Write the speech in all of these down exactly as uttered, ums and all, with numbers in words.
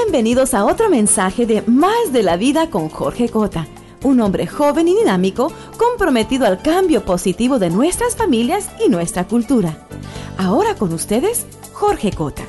Bienvenidos a otro mensaje de Más de la Vida con Jorge Cota, un hombre joven y dinámico comprometido al cambio positivo de nuestras familias y nuestra cultura. Ahora con ustedes, Jorge Cota.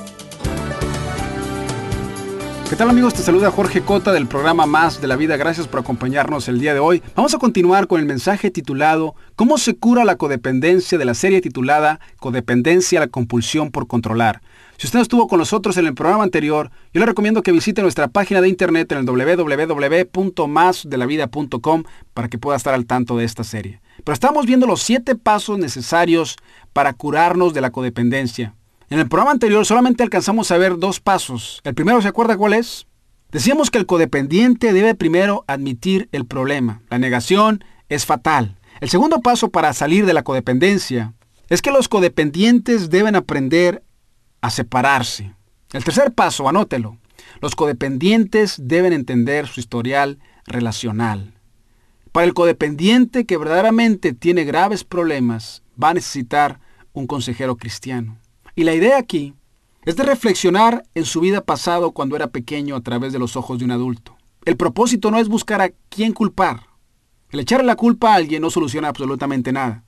¿Qué tal, amigos? Te saluda Jorge Cota del programa Más de la Vida. Gracias por acompañarnos el día de hoy. Vamos a continuar con el mensaje titulado ¿Cómo se cura la codependencia?, de la serie titulada Codependencia, la compulsión por controlar. Si usted estuvo con nosotros en el programa anterior, yo le recomiendo que visite nuestra página de internet en el doble u doble u doble u punto más de la vida punto com para que pueda estar al tanto de esta serie. Pero estamos viendo los siete pasos necesarios para curarnos de la codependencia. En el programa anterior solamente alcanzamos a ver dos pasos. El primero, ¿se acuerda cuál es? Decíamos que el codependiente debe primero admitir el problema. La negación es fatal. El segundo paso para salir de la codependencia es que los codependientes deben aprender a separarse. El tercer paso, anótelo. Los codependientes deben entender su historial relacional. Para el codependiente que verdaderamente tiene graves problemas, va a necesitar un consejero cristiano. Y la idea aquí es de reflexionar en su vida pasado cuando era pequeño a través de los ojos de un adulto. El propósito no es buscar a quién culpar. El echarle la culpa a alguien no soluciona absolutamente nada.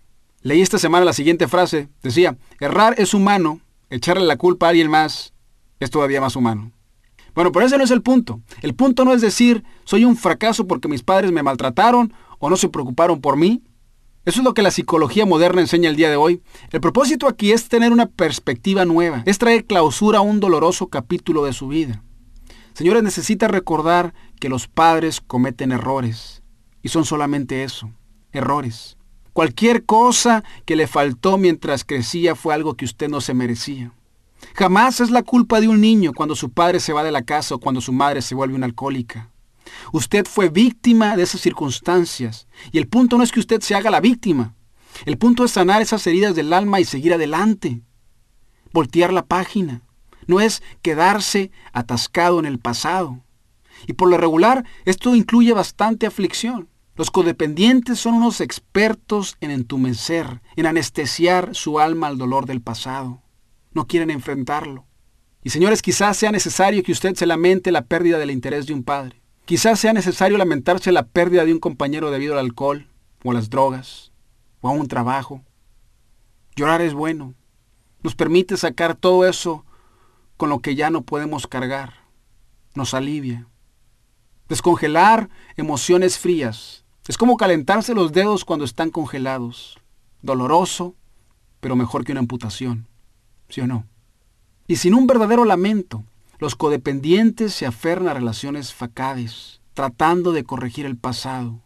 Leí esta semana la siguiente frase. Decía, errar es humano, echarle la culpa a alguien más es todavía más humano. Bueno, pero ese no es el punto. El punto no es decir, soy un fracaso porque mis padres me maltrataron o no se preocuparon por mí. Eso es lo que la psicología moderna enseña el día de hoy. El propósito aquí es tener una perspectiva nueva, es traer clausura a un doloroso capítulo de su vida. Señores, necesita recordar que los padres cometen errores, y son solamente eso, errores. Cualquier cosa que le faltó mientras crecía fue algo que usted no se merecía. Jamás es la culpa de un niño cuando su padre se va de la casa o cuando su madre se vuelve una alcohólica. Usted fue víctima de esas circunstancias. Y el punto no es que usted se haga la víctima. El punto es sanar esas heridas del alma y seguir adelante. Voltear la página. No es quedarse atascado en el pasado. Y por lo regular, esto incluye bastante aflicción. Los codependientes son unos expertos en entumecer, en anestesiar su alma al dolor del pasado. No quieren enfrentarlo. Y señores, quizás sea necesario que usted se lamente la pérdida del interés de un padre. Quizás sea necesario lamentarse la pérdida de un compañero debido al alcohol, o a las drogas, o a un trabajo. Llorar es bueno. Nos permite sacar todo eso con lo que ya no podemos cargar. Nos alivia. Descongelar emociones frías. Es como calentarse los dedos cuando están congelados. Doloroso, pero mejor que una amputación. ¿Sí o no? Y sin un verdadero lamento, los codependientes se aferran a relaciones facades, tratando de corregir el pasado.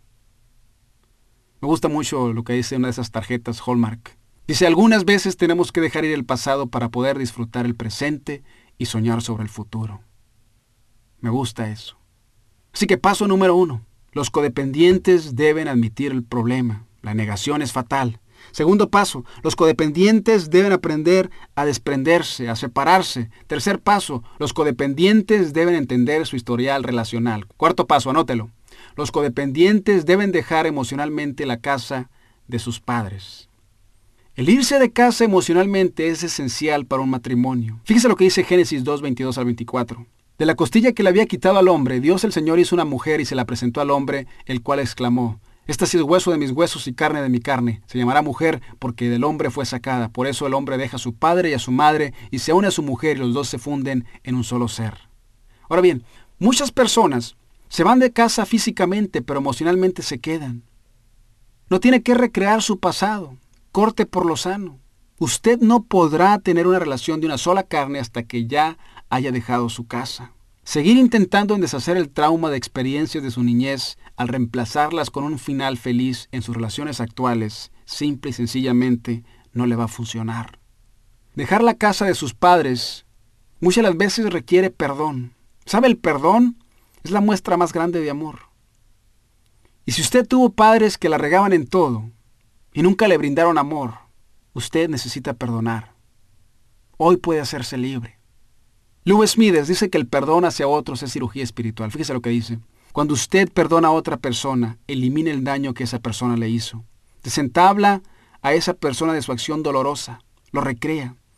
Me gusta mucho lo que dice una de esas tarjetas Hallmark. Dice, algunas veces tenemos que dejar ir el pasado para poder disfrutar el presente y soñar sobre el futuro. Me gusta eso. Así que paso número uno. Los codependientes deben admitir el problema. La negación es fatal. Segundo paso, los codependientes deben aprender a desprenderse, a separarse. Tercer paso, los codependientes deben entender su historial relacional. Cuarto paso, anótelo. Los codependientes deben dejar emocionalmente la casa de sus padres. El irse de casa emocionalmente es esencial para un matrimonio. Fíjese lo que dice Génesis dos, veintidós al veinticuatro. De la costilla que le había quitado al hombre, Dios el Señor hizo una mujer y se la presentó al hombre, el cual exclamó, esta sí es hueso de mis huesos y carne de mi carne. Se llamará mujer porque del hombre fue sacada. Por eso el hombre deja a su padre y a su madre y se une a su mujer y los dos se funden en un solo ser. Ahora bien, muchas personas se van de casa físicamente, pero emocionalmente se quedan. No tiene que recrear su pasado. Corte por lo sano. Usted no podrá tener una relación de una sola carne hasta que ya haya dejado su casa. Seguir intentando en deshacer el trauma de experiencias de su niñez al reemplazarlas con un final feliz en sus relaciones actuales, simple y sencillamente no le va a funcionar. Dejar la casa de sus padres muchas de las veces requiere perdón. ¿Sabe? El perdón es la muestra más grande de amor. Y si usted tuvo padres que la regaban en todo y nunca le brindaron amor, usted necesita perdonar. Hoy puede hacerse libre. Lou Smith dice que el perdón hacia otros es cirugía espiritual. Fíjese lo que dice. Cuando usted perdona a otra persona, elimina el daño que esa persona le hizo. Desentabla a esa persona de su acción dolorosa. Lo recrea.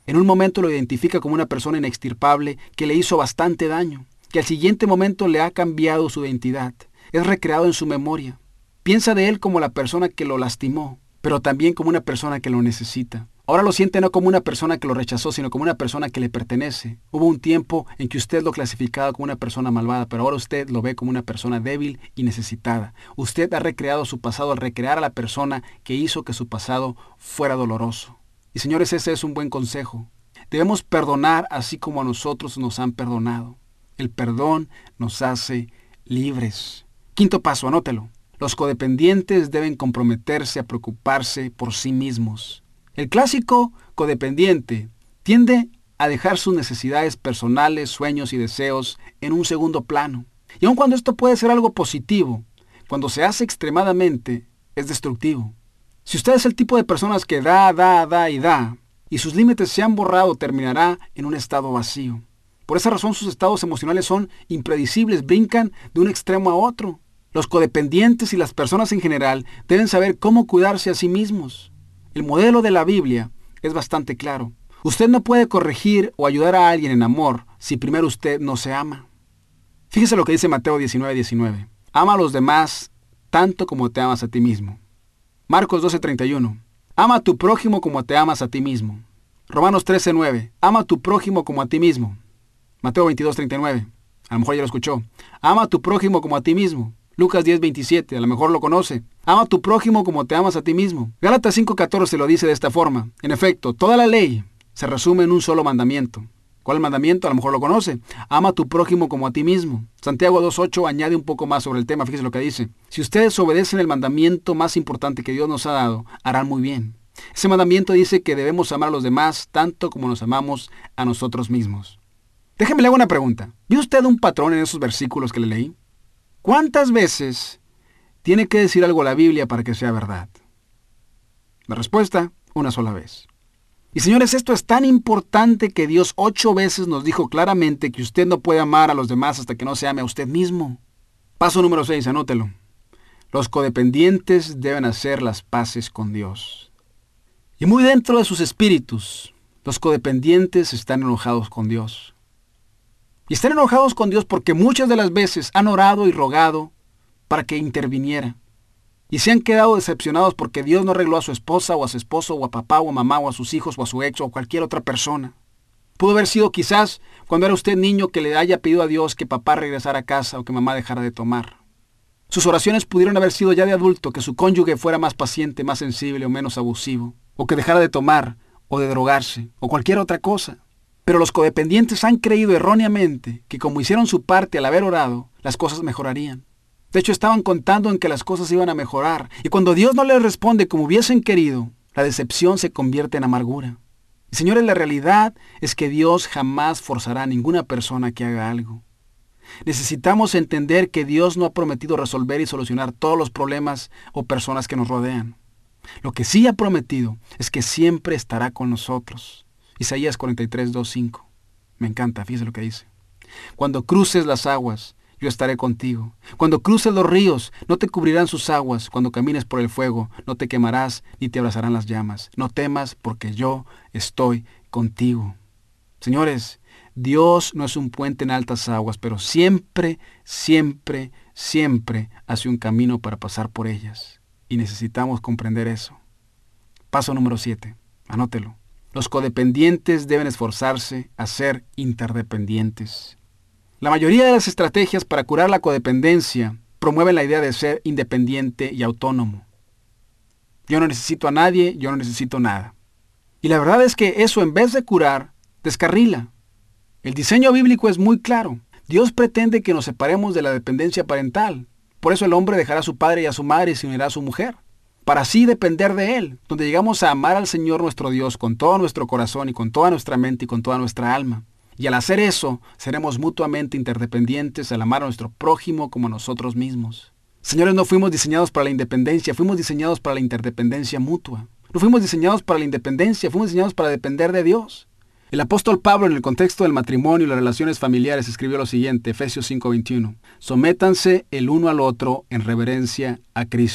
En un momento lo identifica como una persona inextirpable que le hizo bastante daño, que al siguiente momento le ha cambiado su identidad. Es recreado en su memoria. Piensa de él como la persona que lo lastimó, pero también como una persona que lo necesita. Ahora lo siente no como una persona que lo rechazó, sino como una persona que le pertenece. Hubo un tiempo en que usted lo clasificaba como una persona malvada, pero ahora usted lo ve como una persona débil y necesitada. Usted ha recreado su pasado al recrear a la persona que hizo que su pasado fuera doloroso. Y señores, ese es un buen consejo. Debemos perdonar así como a nosotros nos han perdonado. El perdón nos hace libres. Quinto paso, anótelo. Los codependientes deben comprometerse a preocuparse por sí mismos. El clásico codependiente tiende a dejar sus necesidades personales, sueños y deseos en un segundo plano. Y aun cuando esto puede ser algo positivo, cuando se hace extremadamente, es destructivo. Si usted es el tipo de personas que da, da, da y da, y sus límites se han borrado, terminará en un estado vacío. Por esa razón sus estados emocionales son impredecibles, brincan de un extremo a otro. Los codependientes y las personas en general deben saber cómo cuidarse a sí mismos. El modelo de la Biblia es bastante claro. Usted no puede corregir o ayudar a alguien en amor si primero usted no se ama. Fíjese lo que dice Mateo diecinueve diecinueve. Ama a los demás tanto como te amas a ti mismo. Marcos doce treinta y uno. Ama a tu prójimo como te amas a ti mismo. Romanos trece nueve. Ama a tu prójimo como a ti mismo. Mateo veintidós treinta y nueve. A lo mejor ya lo escuchó. Ama a tu prójimo como a ti mismo. Lucas diez veintisiete, a lo mejor lo conoce. Ama a tu prójimo como te amas a ti mismo. Gálatas cinco catorce lo dice de esta forma. En efecto, toda la ley se resume en un solo mandamiento. ¿Cuál mandamiento? A lo mejor lo conoce. Ama a tu prójimo como a ti mismo. Santiago dos ocho añade un poco más sobre el tema. Fíjese lo que dice. Si ustedes obedecen el mandamiento más importante que Dios nos ha dado, harán muy bien. Ese mandamiento dice que debemos amar a los demás tanto como nos amamos a nosotros mismos. Déjeme le hago una pregunta. ¿Vio usted un patrón en esos versículos que le leí? ¿Cuántas veces tiene que decir algo la Biblia para que sea verdad? La respuesta, una sola vez. Y señores, esto es tan importante que Dios ocho veces nos dijo claramente que usted no puede amar a los demás hasta que no se ame a usted mismo. Paso número seis, anótelo. Los codependientes deben hacer las paces con Dios. Y muy dentro de sus espíritus, los codependientes están enojados con Dios. Y están enojados con Dios porque muchas de las veces han orado y rogado para que interviniera. Y se han quedado decepcionados porque Dios no arregló a su esposa o a su esposo o a papá o a mamá o a sus hijos o a su ex o a cualquier otra persona. Pudo haber sido quizás cuando era usted niño que le haya pedido a Dios que papá regresara a casa o que mamá dejara de tomar. Sus oraciones pudieron haber sido ya de adulto, que su cónyuge fuera más paciente, más sensible o menos abusivo, o que dejara de tomar o de drogarse o cualquier otra cosa. Pero los codependientes han creído erróneamente que como hicieron su parte al haber orado, las cosas mejorarían. De hecho, estaban contando en que las cosas iban a mejorar. Y cuando Dios no les responde como hubiesen querido, la decepción se convierte en amargura. Y señores, la realidad es que Dios jamás forzará a ninguna persona que haga algo. Necesitamos entender que Dios no ha prometido resolver y solucionar todos los problemas o personas que nos rodean. Lo que sí ha prometido es que siempre estará con nosotros. Isaías cuarenta y tres, dos, cinco. Me encanta, fíjese lo que dice. Cuando cruces las aguas, yo estaré contigo. Cuando cruces los ríos, no te cubrirán sus aguas. Cuando camines por el fuego, no te quemarás ni te abrazarán las llamas. No temas, porque yo estoy contigo. Señores, Dios no es un puente en altas aguas, pero siempre, siempre, siempre hace un camino para pasar por ellas. Y necesitamos comprender eso. Paso número siete. Anótelo. Los codependientes deben esforzarse a ser interdependientes. La mayoría de las estrategias para curar la codependencia promueven la idea de ser independiente y autónomo. Yo no necesito a nadie, yo no necesito nada. Y la verdad es que eso, en vez de curar, descarrila. El diseño bíblico es muy claro. Dios pretende que nos separemos de la dependencia parental. Por eso el hombre dejará a su padre y a su madre y se unirá a su mujer, para así depender de Él, donde llegamos a amar al Señor nuestro Dios con todo nuestro corazón y con toda nuestra mente y con toda nuestra alma. Y al hacer eso, seremos mutuamente interdependientes al amar a nuestro prójimo como a nosotros mismos. Señores, no fuimos diseñados para la independencia, fuimos diseñados para la interdependencia mutua. No fuimos diseñados para la independencia, fuimos diseñados para depender de Dios. El apóstol Pablo, en el contexto del matrimonio y las relaciones familiares, escribió lo siguiente, Efesios cinco veintiuno. Sométanse el uno al otro en reverencia a Cristo.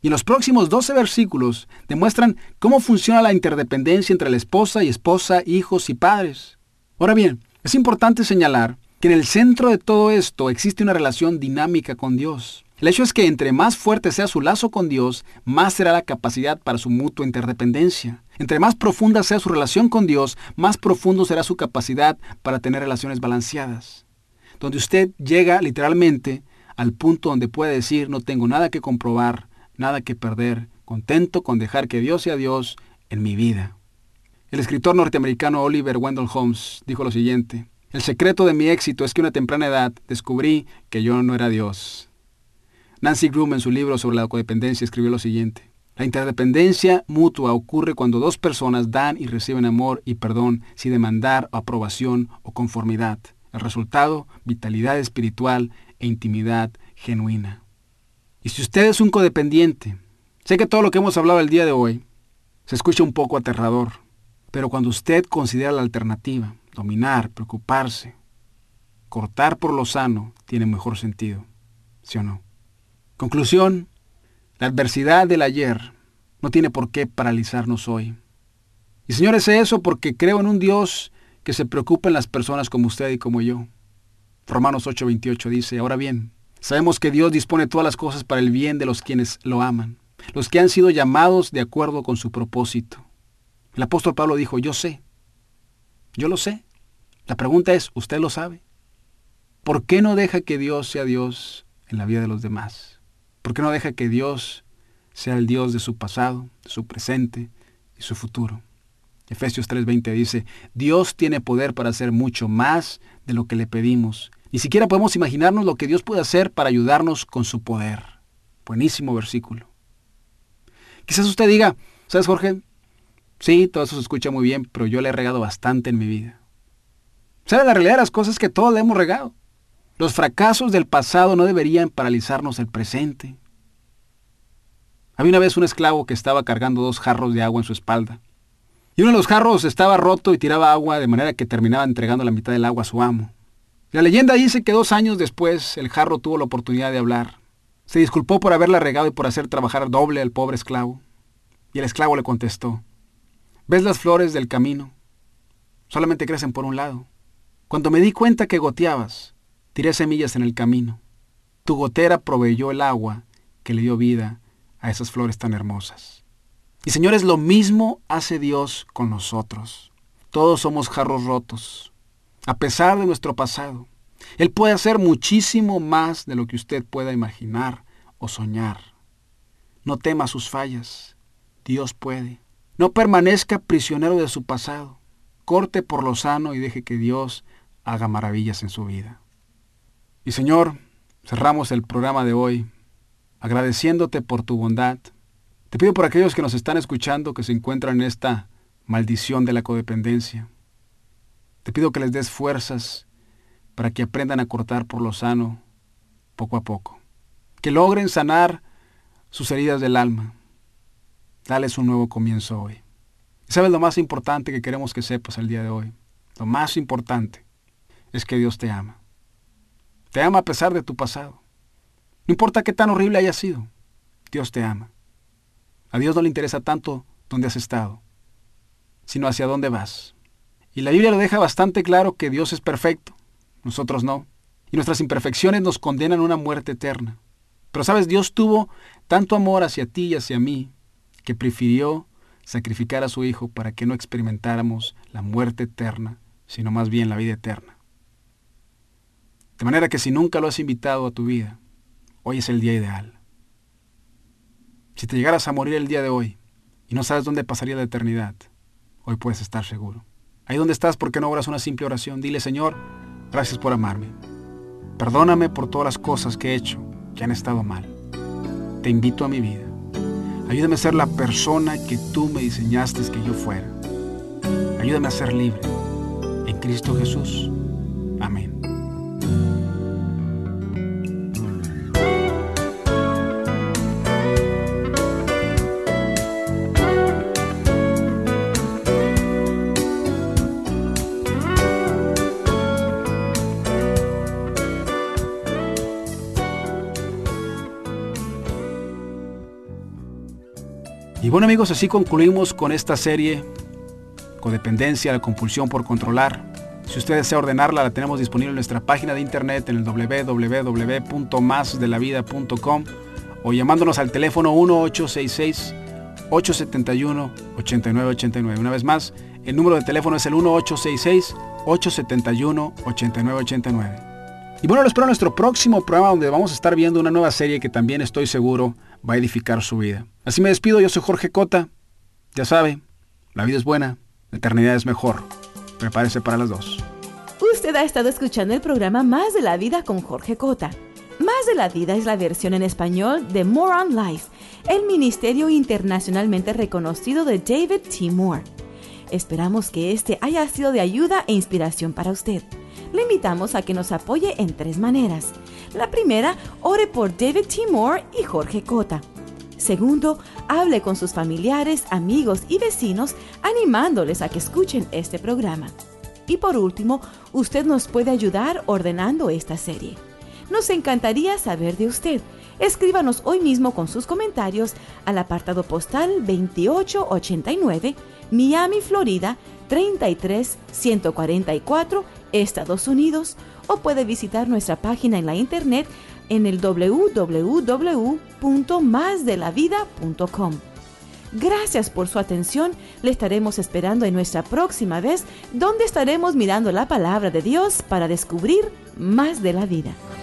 Y en los próximos doce versículos demuestran cómo funciona la interdependencia entre la esposa y esposa, hijos y padres. Ahora bien, es importante señalar que en el centro de todo esto existe una relación dinámica con Dios. El hecho es que entre más fuerte sea su lazo con Dios, más será la capacidad para su mutua interdependencia. Entre más profunda sea su relación con Dios, más profundo será su capacidad para tener relaciones balanceadas. Donde usted llega literalmente al punto donde puede decir, no tengo nada que comprobar, nada que perder, contento con dejar que Dios sea Dios en mi vida. El escritor norteamericano Oliver Wendell Holmes dijo lo siguiente: el secreto de mi éxito es que a una temprana edad descubrí que yo no era Dios. Nancy Groom, en su libro sobre la codependencia, escribió lo siguiente: la interdependencia mutua ocurre cuando dos personas dan y reciben amor y perdón sin demandar aprobación o conformidad. El resultado, vitalidad espiritual e intimidad genuina. Y si usted es un codependiente, sé que todo lo que hemos hablado el día de hoy se escucha un poco aterrador, pero cuando usted considera la alternativa, dominar, preocuparse, cortar por lo sano, tiene mejor sentido, ¿sí o no? Conclusión: la adversidad del ayer no tiene por qué paralizarnos hoy. Y señores, sé eso porque creo en un Dios que se preocupa en las personas como usted y como yo. Romanos ocho veintiocho dice: ahora bien, sabemos que Dios dispone todas las cosas para el bien de los quienes lo aman, los que han sido llamados de acuerdo con su propósito. El apóstol Pablo dijo: yo sé, yo lo sé. La pregunta es, ¿usted lo sabe? ¿Por qué no deja que Dios sea Dios en la vida de los demás? ¿Por qué no deja que Dios sea el Dios de su pasado, de su presente y su futuro? Efesios tres veinte dice: Dios tiene poder para hacer mucho más de lo que le pedimos. Ni siquiera podemos imaginarnos lo que Dios puede hacer para ayudarnos con su poder. Buenísimo versículo. Quizás usted diga: ¿sabes, Jorge? Sí, todo eso se escucha muy bien, pero yo le he regado bastante en mi vida. ¿Sabe? La realidad de las cosas es que todos le hemos regado. Los fracasos del pasado no deberían paralizarnos el presente. Había una vez un esclavo que estaba cargando dos jarros de agua en su espalda. Y uno de los jarros estaba roto y tiraba agua, de manera que terminaba entregando la mitad del agua a su amo. La leyenda dice que dos años después el jarro tuvo la oportunidad de hablar. Se disculpó por haberla regado y por hacer trabajar doble al pobre esclavo. Y el esclavo le contestó: ¿ves las flores del camino? Solamente crecen por un lado. Cuando me di cuenta que goteabas, tiré semillas en el camino. Tu gotera proveyó el agua que le dio vida a esas flores tan hermosas. Y señores, lo mismo hace Dios con nosotros. Todos somos jarros rotos. A pesar de nuestro pasado, Él puede hacer muchísimo más de lo que usted pueda imaginar o soñar. No tema sus fallas. Dios puede. No permanezca prisionero de su pasado. Corte por lo sano y deje que Dios haga maravillas en su vida. Y Señor, cerramos el programa de hoy agradeciéndote por tu bondad. Te pido por aquellos que nos están escuchando que se encuentran en esta maldición de la codependencia. Te pido que les des fuerzas para que aprendan a cortar por lo sano poco a poco. Que logren sanar sus heridas del alma. Dales un nuevo comienzo hoy. ¿Y sabes lo más importante que queremos que sepas el día de hoy? Lo más importante es que Dios te ama. Te ama a pesar de tu pasado. No importa qué tan horrible haya sido, Dios te ama. A Dios no le interesa tanto dónde has estado, sino hacia dónde vas. Y la Biblia lo deja bastante claro que Dios es perfecto, nosotros no. Y nuestras imperfecciones nos condenan a una muerte eterna. Pero sabes, Dios tuvo tanto amor hacia ti y hacia mí, que prefirió sacrificar a su Hijo para que no experimentáramos la muerte eterna, sino más bien la vida eterna. De manera que si nunca lo has invitado a tu vida, hoy es el día ideal. Si te llegaras a morir el día de hoy y no sabes dónde pasaría la eternidad, hoy puedes estar seguro. Ahí donde estás, ¿por qué no oras una simple oración? Dile: Señor, gracias por amarme. Perdóname por todas las cosas que he hecho que han estado mal. Te invito a mi vida. Ayúdame a ser la persona que tú me diseñaste que yo fuera. Ayúdame a ser libre. En Cristo Jesús. Amén. bueno amigos, así concluimos con esta serie, Codependencia, la compulsión por controlar. Si usted desea ordenarla, la tenemos disponible en nuestra página de internet en el doble u doble u doble u punto más de la vida punto com o llamándonos al teléfono uno ocho seis seis, ocho siete uno, ocho nueve ocho nueve. Una vez más, el número de teléfono es el uno ocho seis seis, ocho siete uno, ocho nueve ocho nueve. Y bueno, lo espero en nuestro próximo programa, donde vamos a estar viendo una nueva serie que también estoy seguro va a edificar su vida. Así me despido, yo soy Jorge Cota. Ya sabe, la vida es buena, la eternidad es mejor. Prepárese para las dos. Usted ha estado escuchando el programa Más de la Vida con Jorge Cota. Más de la Vida es la versión en español de More on Life, el ministerio internacionalmente reconocido de David T. Moore. Esperamos que este haya sido de ayuda e inspiración para usted. Le invitamos a que nos apoye en tres maneras. La primera, ore por David T. Moore y Jorge Cota. Segundo, hable con sus familiares, amigos y vecinos, animándoles a que escuchen este programa. Y por último, usted nos puede ayudar ordenando esta serie. Nos encantaría saber de usted. Escríbanos hoy mismo con sus comentarios al apartado postal veintiocho ochenta y nueve, Miami, Florida, treinta y tres ciento cuarenta y cuatro, Estados Unidos, o puede visitar nuestra página en la internet en el doble u doble u doble u punto más de la vida punto com. Gracias por su atención. Le estaremos esperando en nuestra próxima vez, donde estaremos mirando la palabra de Dios para descubrir más de la vida.